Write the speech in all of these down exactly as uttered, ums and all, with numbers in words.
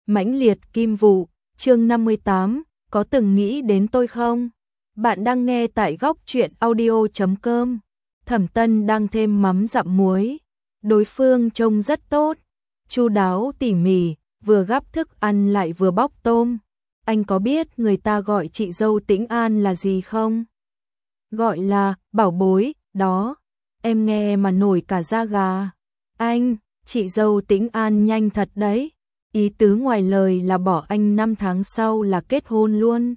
Mãnh liệt kim vụ, chương năm mươi tám, có từng nghĩ đến tôi không? Bạn đang nghe tại góc truyện audio chấm com. Thẩm Tân đang thêm mắm dặm muối. Đối phương trông rất tốt, chu đáo tỉ mỉ, vừa gắp thức ăn lại vừa bóc tôm. Anh có biết người ta gọi chị dâu Tĩnh An là gì không? Gọi là bảo bối, đó. Em nghe mà nổi cả da gà. Anh, chị dâu Tĩnh An nhanh thật đấy. Ý tứ ngoài lời là bỏ anh năm tháng sau là kết hôn luôn.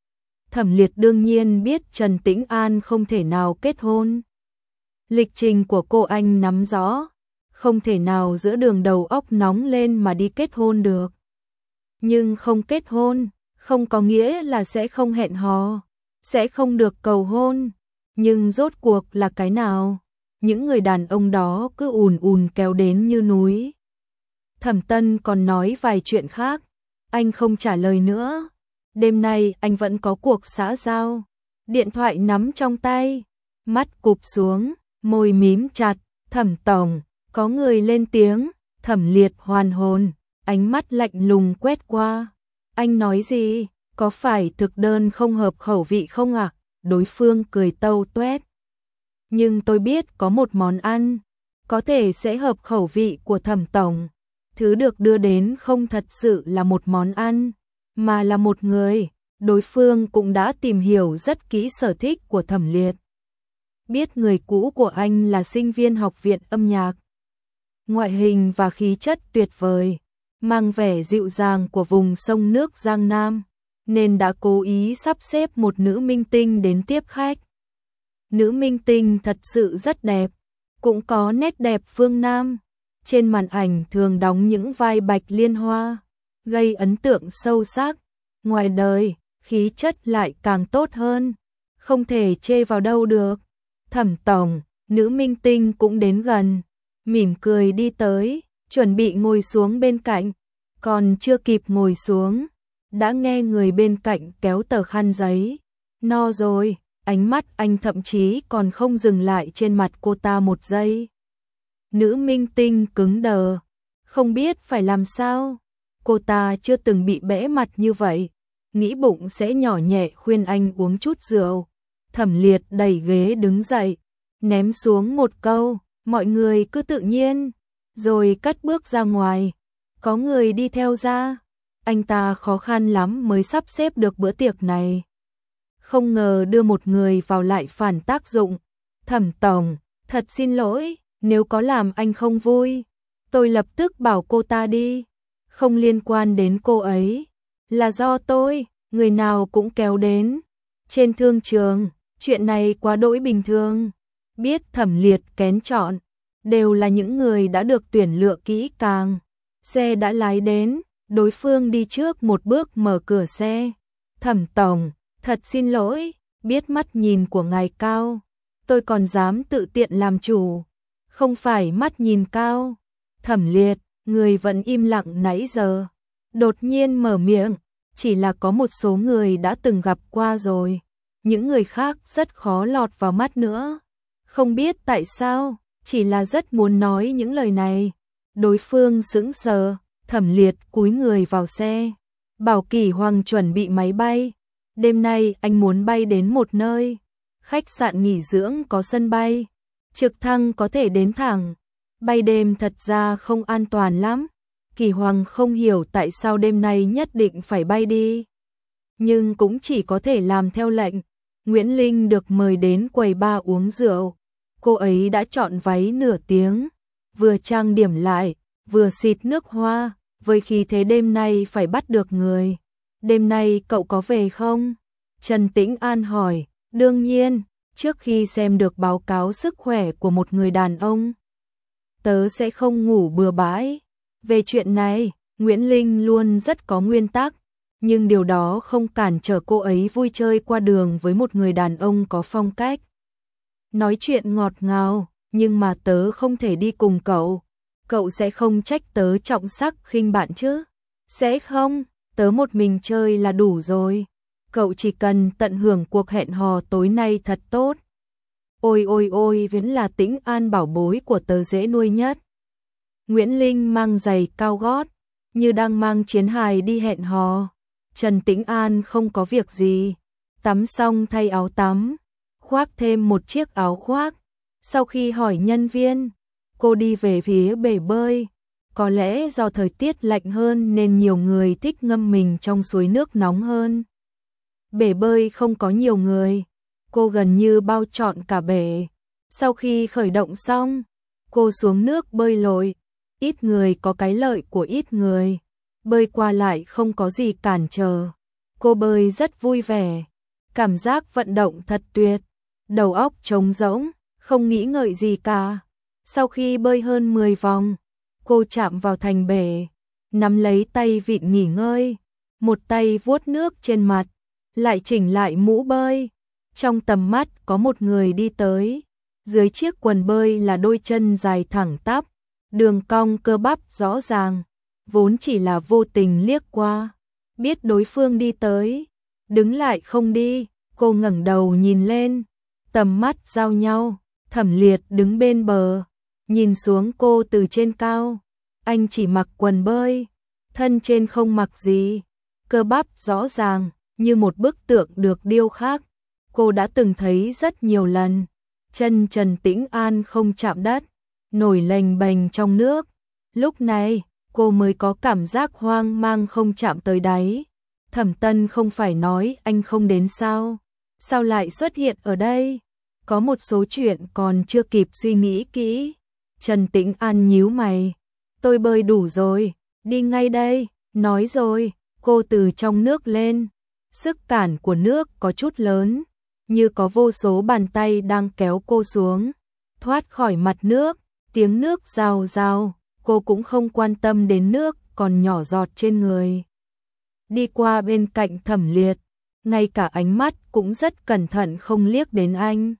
Thẩm Liệt đương nhiên biết Trần Tĩnh An không thể nào kết hôn. Lịch trình của cô anh nắm rõ, không thể nào giữa đường đầu óc nóng lên mà đi kết hôn được. Nhưng không kết hôn, không có nghĩa là sẽ không hẹn hò, sẽ không được cầu hôn. Nhưng rốt cuộc là cái nào? Những người đàn ông đó cứ ùn ùn kéo đến như núi. Thẩm Tân còn nói vài chuyện khác, anh không trả lời nữa. Đêm nay anh vẫn có cuộc xã giao. Điện thoại nắm trong tay, mắt cụp xuống, môi mím chặt. Thẩm tổng, có người lên tiếng. Thẩm Liệt hoàn hồn, ánh mắt lạnh lùng quét qua. Anh nói gì? Có phải thực đơn không hợp khẩu vị không ạ? À? Đối phương cười tâu tuét. Nhưng tôi biết có một món ăn có thể sẽ hợp khẩu vị của Thẩm tổng. Thứ được đưa đến không thật sự là một món ăn, mà là một người. Đối phương cũng đã tìm hiểu rất kỹ sở thích của Thẩm Liệt. Biết người cũ của anh là sinh viên học viện âm nhạc. Ngoại hình và khí chất tuyệt vời, mang vẻ dịu dàng của vùng sông nước Giang Nam, nên đã cố ý sắp xếp một nữ minh tinh đến tiếp khách. Nữ minh tinh thật sự rất đẹp, cũng có nét đẹp phương Nam. Trên màn ảnh thường đóng những vai bạch liên hoa, gây ấn tượng sâu sắc. Ngoài đời, khí chất lại càng tốt hơn, không thể chê vào đâu được. Thẩm tổng, nữ minh tinh cũng đến gần, mỉm cười đi tới, chuẩn bị ngồi xuống bên cạnh. Còn chưa kịp ngồi xuống, đã nghe người bên cạnh kéo tờ khăn giấy. No rồi, ánh mắt anh thậm chí còn không dừng lại trên mặt cô ta một giây. Nữ minh tinh cứng đờ, không biết phải làm sao. Cô ta chưa từng bị bẽ mặt như vậy, nghĩ bụng sẽ nhỏ nhẹ khuyên anh uống chút rượu. Thẩm Liệt đẩy ghế đứng dậy, ném xuống một câu, mọi người cứ tự nhiên, rồi cất bước ra ngoài. Có người đi theo ra, anh ta khó khăn lắm mới sắp xếp được bữa tiệc này. Không ngờ đưa một người vào lại phản tác dụng. Thẩm tổng, thật xin lỗi. Nếu có làm anh không vui, tôi lập tức bảo cô ta đi. Không liên quan đến cô ấy, là do tôi, người nào cũng kéo đến. Trên thương trường, chuyện này quá đỗi bình thường. Biết Thẩm Liệt kén chọn, đều là những người đã được tuyển lựa kỹ càng. Xe đã lái đến, đối phương đi trước một bước mở cửa xe. Thẩm tổng, thật xin lỗi, biết mắt nhìn của ngài cao, tôi còn dám tự tiện làm chủ. Không phải mắt nhìn cao. Thẩm Liệt, người vẫn im lặng nãy giờ, đột nhiên mở miệng. Chỉ là có một số người đã từng gặp qua rồi, những người khác rất khó lọt vào mắt nữa. Không biết tại sao, chỉ là rất muốn nói những lời này. Đối phương sững sờ. Thẩm Liệt cúi người vào xe, bảo Kỷ Hoàng chuẩn bị máy bay. Đêm nay anh muốn bay đến một nơi, khách sạn nghỉ dưỡng có sân bay, trực thăng có thể đến thẳng. Bay đêm thật ra không an toàn lắm. Kỷ Hoàng không hiểu tại sao đêm nay nhất định phải bay đi, nhưng cũng chỉ có thể làm theo lệnh. Nguyễn Linh được mời đến quầy bar uống rượu. Cô ấy đã chọn váy nửa tiếng, vừa trang điểm lại, vừa xịt nước hoa, với khí thế đêm nay phải bắt được người. Đêm nay cậu có về không? Trần Tĩnh An hỏi. Đương nhiên, trước khi xem được báo cáo sức khỏe của một người đàn ông, tớ sẽ không ngủ bừa bãi. Về chuyện này, Nguyễn Linh luôn rất có nguyên tắc, nhưng điều đó không cản trở cô ấy vui chơi qua đường với một người đàn ông có phong cách. Nói chuyện ngọt ngào, nhưng mà tớ không thể đi cùng cậu. Cậu sẽ không trách tớ trọng sắc khinh bạn chứ? Sẽ không, tớ một mình chơi là đủ rồi. Cậu chỉ cần tận hưởng cuộc hẹn hò tối nay thật tốt. Ôi ôi ôi, vẫn là Tĩnh An bảo bối của tớ dễ nuôi nhất. Nguyễn Linh mang giày cao gót, như đang mang chiến hài đi hẹn hò. Trần Tĩnh An không có việc gì, tắm xong thay áo tắm, khoác thêm một chiếc áo khoác. Sau khi hỏi nhân viên, cô đi về phía bể bơi. Có lẽ do thời tiết lạnh hơn nên nhiều người thích ngâm mình trong suối nước nóng hơn. Bể bơi không có nhiều người, cô gần như bao trọn cả bể. Sau khi khởi động xong, cô xuống nước bơi lội. Ít người có cái lợi của ít người, bơi qua lại không có gì cản trở. Cô bơi rất vui vẻ, cảm giác vận động thật tuyệt, đầu óc trống rỗng, không nghĩ ngợi gì cả. Sau khi bơi hơn mười vòng, cô chạm vào thành bể, nắm lấy tay vịn nghỉ ngơi, một tay vuốt nước trên mặt, lại chỉnh lại mũ bơi. Trong tầm mắt có một người đi tới, dưới chiếc quần bơi là đôi chân dài thẳng tắp, đường cong cơ bắp rõ ràng, vốn chỉ là vô tình liếc qua, biết đối phương đi tới, đứng lại không đi, cô ngẩng đầu nhìn lên, tầm mắt giao nhau. Thẩm Liệt đứng bên bờ, nhìn xuống cô từ trên cao. Anh chỉ mặc quần bơi, thân trên không mặc gì, cơ bắp rõ ràng như một bức tượng được điêu khắc. Cô đã từng thấy rất nhiều lần. Chân Trần Tĩnh An không chạm đất, nổi lềnh bềnh trong nước. Lúc này, cô mới có cảm giác hoang mang không chạm tới đáy. Thẩm Tân không phải nói anh không đến sao? Sao lại xuất hiện ở đây? Có một số chuyện còn chưa kịp suy nghĩ kỹ. Trần Tĩnh An nhíu mày. Tôi bơi đủ rồi, đi ngay đây. Nói rồi, cô từ trong nước lên. Sức cản của nước có chút lớn, như có vô số bàn tay đang kéo cô xuống. Thoát khỏi mặt nước, tiếng nước rào rào, cô cũng không quan tâm đến nước còn nhỏ giọt trên người. Đi qua bên cạnh Thẩm Liệt, ngay cả ánh mắt cũng rất cẩn thận không liếc đến anh.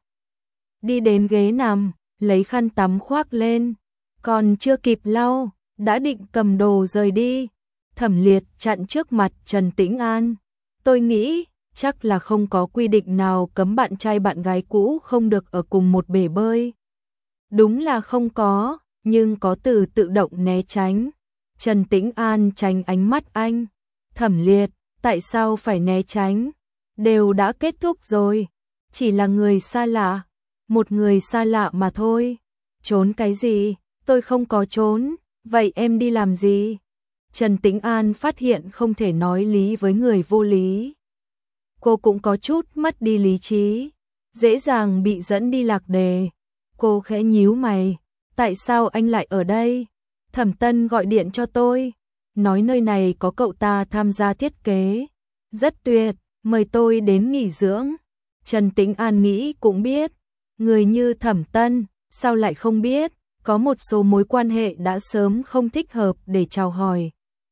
Đi đến ghế nằm, lấy khăn tắm khoác lên, còn chưa kịp lau, đã định cầm đồ rời đi. Thẩm Liệt chặn trước mặt Trần Tĩnh An. Tôi nghĩ, chắc là không có quy định nào cấm bạn trai bạn gái cũ không được ở cùng một bể bơi. Đúng là không có, nhưng có từ tự động né tránh. Trần Tĩnh An tránh ánh mắt anh. Thẩm Liệt, tại sao phải né tránh? Đều đã kết thúc rồi, chỉ là người xa lạ. Một người xa lạ mà thôi. Trốn cái gì? Tôi không có trốn. Vậy em đi làm gì? Trần Tĩnh An phát hiện không thể nói lý với người vô lý. Cô cũng có chút mất đi lý trí, dễ dàng bị dẫn đi lạc đề. Cô khẽ nhíu mày. Tại sao anh lại ở đây? Thẩm Tân gọi điện cho tôi, nói nơi này có cậu ta tham gia thiết kế. Rất tuyệt, mời tôi đến nghỉ dưỡng. Trần Tĩnh An nghĩ cũng biết. Người như Thẩm Tân, sao lại không biết, có một số mối quan hệ đã sớm không thích hợp để chào hỏi.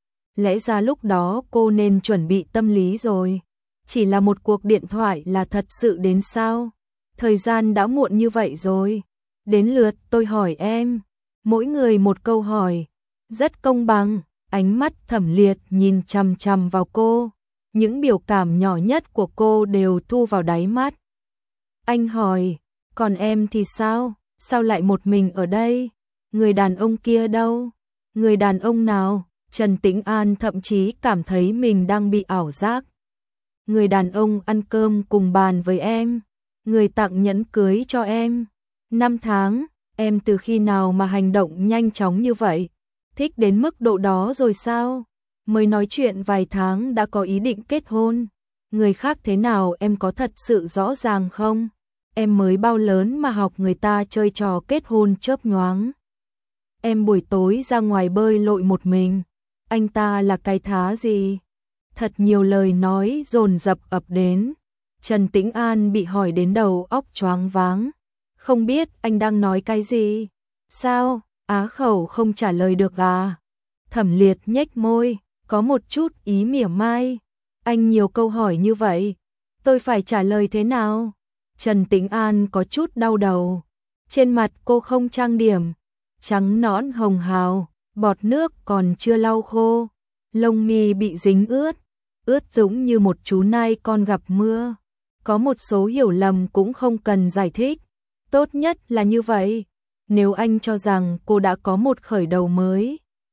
Lẽ ra lúc đó cô nên chuẩn bị tâm lý rồi. Chỉ là một cuộc điện thoại là thật sự đến sao? Thời gian đã muộn như vậy rồi. Đến lượt tôi hỏi em. Mỗi người một câu hỏi. Rất công bằng. Ánh mắt Thẩm Liệt nhìn chằm chằm vào cô. Những biểu cảm nhỏ nhất của cô đều thu vào đáy mắt. Anh hỏi, còn em thì sao? Sao lại một mình ở đây? Người đàn ông kia đâu? Người đàn ông nào? Trần Tĩnh An thậm chí cảm thấy mình đang bị ảo giác. Người đàn ông ăn cơm cùng bàn với em. Người tặng nhẫn cưới cho em. Năm tháng, em từ khi nào mà hành động nhanh chóng như vậy? Thích đến mức độ đó rồi sao? Mới nói chuyện vài tháng đã có ý định kết hôn. Người khác thế nào em có thật sự rõ ràng không? Em mới bao lớn mà học người ta chơi trò kết hôn chớp nhoáng. Em buổi tối ra ngoài bơi lội một mình. Anh ta là cái thá gì? Thật nhiều lời nói dồn dập ập đến. Trần Tĩnh An bị hỏi đến đầu óc choáng váng. Không biết anh đang nói cái gì? Sao? Á khẩu không trả lời được à? Thẩm Liệt nhếch môi, có một chút ý mỉa mai. Anh nhiều câu hỏi như vậy, tôi phải trả lời thế nào? Trần Tĩnh An có chút đau đầu. Trên mặt cô không trang điểm, trắng nõn hồng hào, bọt nước còn chưa lau khô, lông mi bị dính ướt, ướt dũng như một chú nai con gặp mưa. Có một số hiểu lầm cũng không cần giải thích, tốt nhất là như vậy. Nếu anh cho rằng cô đã có một khởi đầu mới,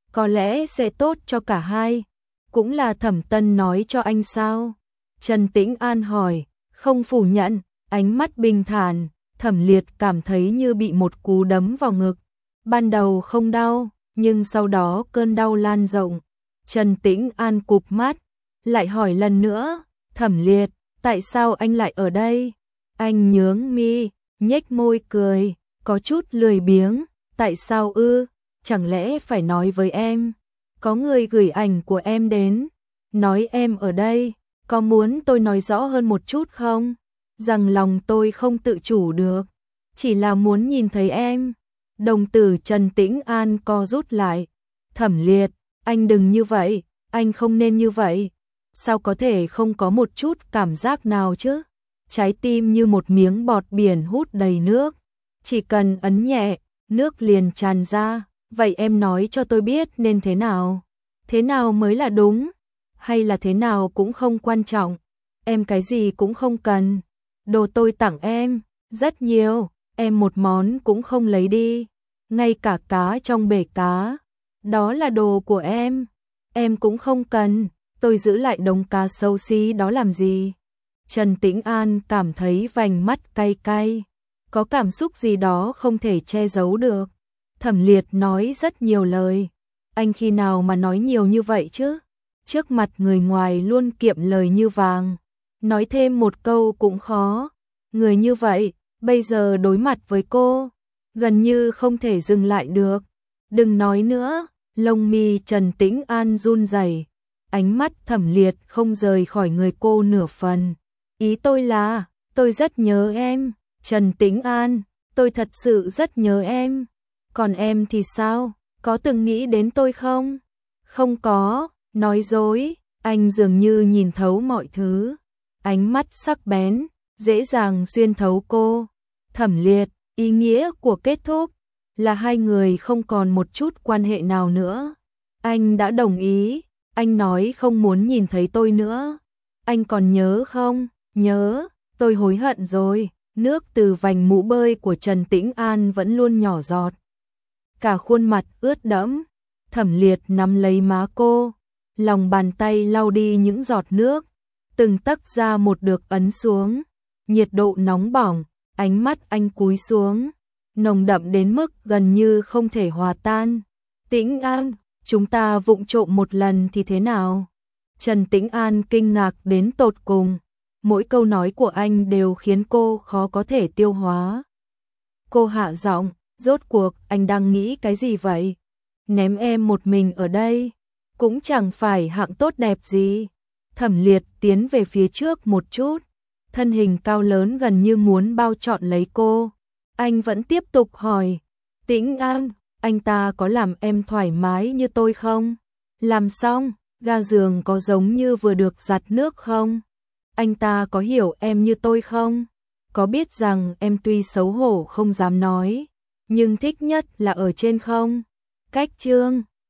có lẽ sẽ tốt cho cả hai. Cũng là Thẩm Tân nói cho anh sao? Trần Tĩnh An hỏi, không phủ nhận, ánh mắt bình thản. Thẩm Liệt cảm thấy như bị một cú đấm vào ngực. Ban đầu không đau, nhưng sau đó cơn đau lan rộng. Trần Tĩnh An cụp mắt, lại hỏi lần nữa, Thẩm Liệt, tại sao anh lại ở đây? Anh nhướng mi, nhếch môi cười, có chút lười biếng, tại sao ư? Chẳng lẽ phải nói với em? Có người gửi ảnh của em đến, nói em ở đây, có muốn tôi nói rõ hơn một chút không? Rằng lòng tôi không tự chủ được, chỉ là muốn nhìn thấy em. Đồng tử Trần Tĩnh An co rút lại. Thẩm Liệt, anh đừng như vậy, anh không nên như vậy. Sao có thể không có một chút cảm giác nào chứ? Trái tim như một miếng bọt biển hút đầy nước. Chỉ cần ấn nhẹ, nước liền tràn ra. Vậy em nói cho tôi biết nên thế nào? Thế nào mới là đúng? Hay là thế nào cũng không quan trọng? Em cái gì cũng không cần. Đồ tôi tặng em, rất nhiều, em một món cũng không lấy đi. Ngay cả cá trong bể cá, đó là đồ của em. Em cũng không cần, tôi giữ lại đống cá xấu xí đó làm gì? Trần Tĩnh An cảm thấy vành mắt cay cay, có cảm xúc gì đó không thể che giấu được. Thẩm Liệt nói rất nhiều lời, anh khi nào mà nói nhiều như vậy chứ? Trước mặt người ngoài luôn kiệm lời như vàng, nói thêm một câu cũng khó. Người như vậy, bây giờ đối mặt với cô, gần như không thể dừng lại được. Đừng nói nữa, lông mi Trần Tĩnh An run rẩy, ánh mắt Thẩm Liệt không rời khỏi người cô nửa phần. Ý tôi là, tôi rất nhớ em, Trần Tĩnh An, tôi thật sự rất nhớ em. Còn em thì sao, có từng nghĩ đến tôi không? Không có, nói dối, anh dường như nhìn thấu mọi thứ. Ánh mắt sắc bén, dễ dàng xuyên thấu cô. Thẩm Liệt, ý nghĩa của kết thúc là hai người không còn một chút quan hệ nào nữa. Anh đã đồng ý, anh nói không muốn nhìn thấy tôi nữa. Anh còn nhớ không? Nhớ, tôi hối hận rồi. Nước từ vành mũ bơi của Trần Tĩnh An vẫn luôn nhỏ giọt. Cả khuôn mặt ướt đẫm. Thẩm Liệt nắm lấy má cô, lòng bàn tay lau đi những giọt nước, từng tấc da một được ấn xuống. Nhiệt độ nóng bỏng, ánh mắt anh cúi xuống, nồng đậm đến mức gần như không thể hòa tan. Tĩnh An, chúng ta vụng trộm một lần thì thế nào? Trần Tĩnh An kinh ngạc đến tột cùng, mỗi câu nói của anh đều khiến cô khó có thể tiêu hóa. Cô hạ giọng, rốt cuộc anh đang nghĩ cái gì vậy? Ném em một mình ở đây, cũng chẳng phải hạng tốt đẹp gì. Thẩm Liệt tiến về phía trước một chút, thân hình cao lớn gần như muốn bao trọn lấy cô. Anh vẫn tiếp tục hỏi, Tĩnh An, anh ta có làm em thoải mái như tôi không? Làm xong, ga giường có giống như vừa được giặt nước không? Anh ta có hiểu em như tôi không? Có biết rằng em tuy xấu hổ không dám nói, nhưng thích nhất là ở trên không? Cách chương